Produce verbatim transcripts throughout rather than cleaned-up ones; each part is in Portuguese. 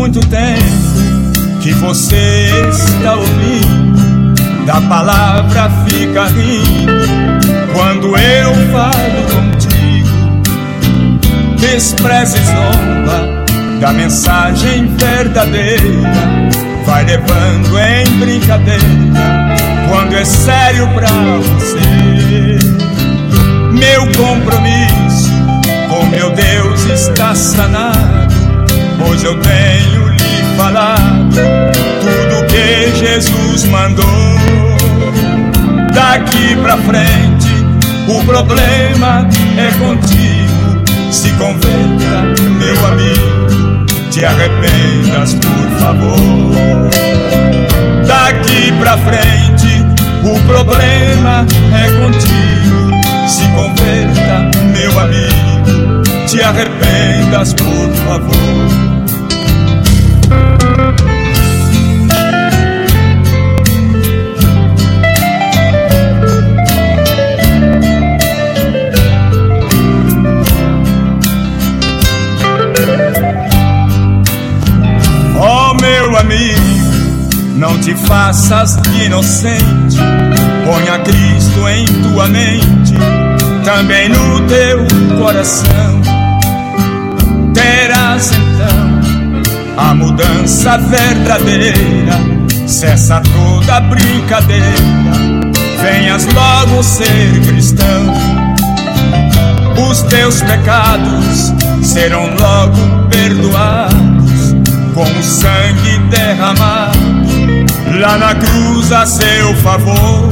muito tempo que você está ouvindo, da palavra fica rindo quando eu falo contigo. Despreze e zomba da mensagem verdadeira, vai levando em brincadeira quando é sério pra você. Meu compromisso com meu Deus está sanado, pois eu tenho lhe falado tudo que Jesus mandou. Daqui pra frente o problema é contigo. Se converta, meu amigo, te arrependas, por favor. Daqui pra frente o problema é contigo. Se converta, meu amigo, te arrependas, por favor. Oh, meu amigo, não te faças de inocente, ponha Cristo em tua mente, também no teu coração. Terás então a mudança verdadeira, cessa toda brincadeira, venhas logo ser cristão. Os teus pecados serão logo perdoados, com o sangue derramado lá na cruz a seu favor.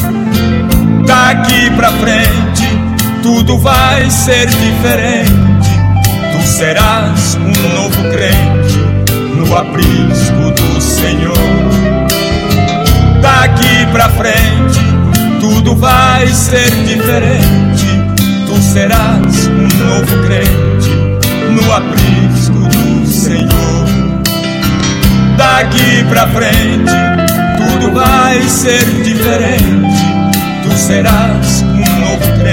Daqui pra frente tudo vai ser diferente, tu serás um novo crente no aprisco do Senhor. Daqui pra frente tudo vai ser diferente, tu serás um novo crente no aprisco do Senhor. Daqui pra frente tudo vai ser diferente, tu serás um novo crente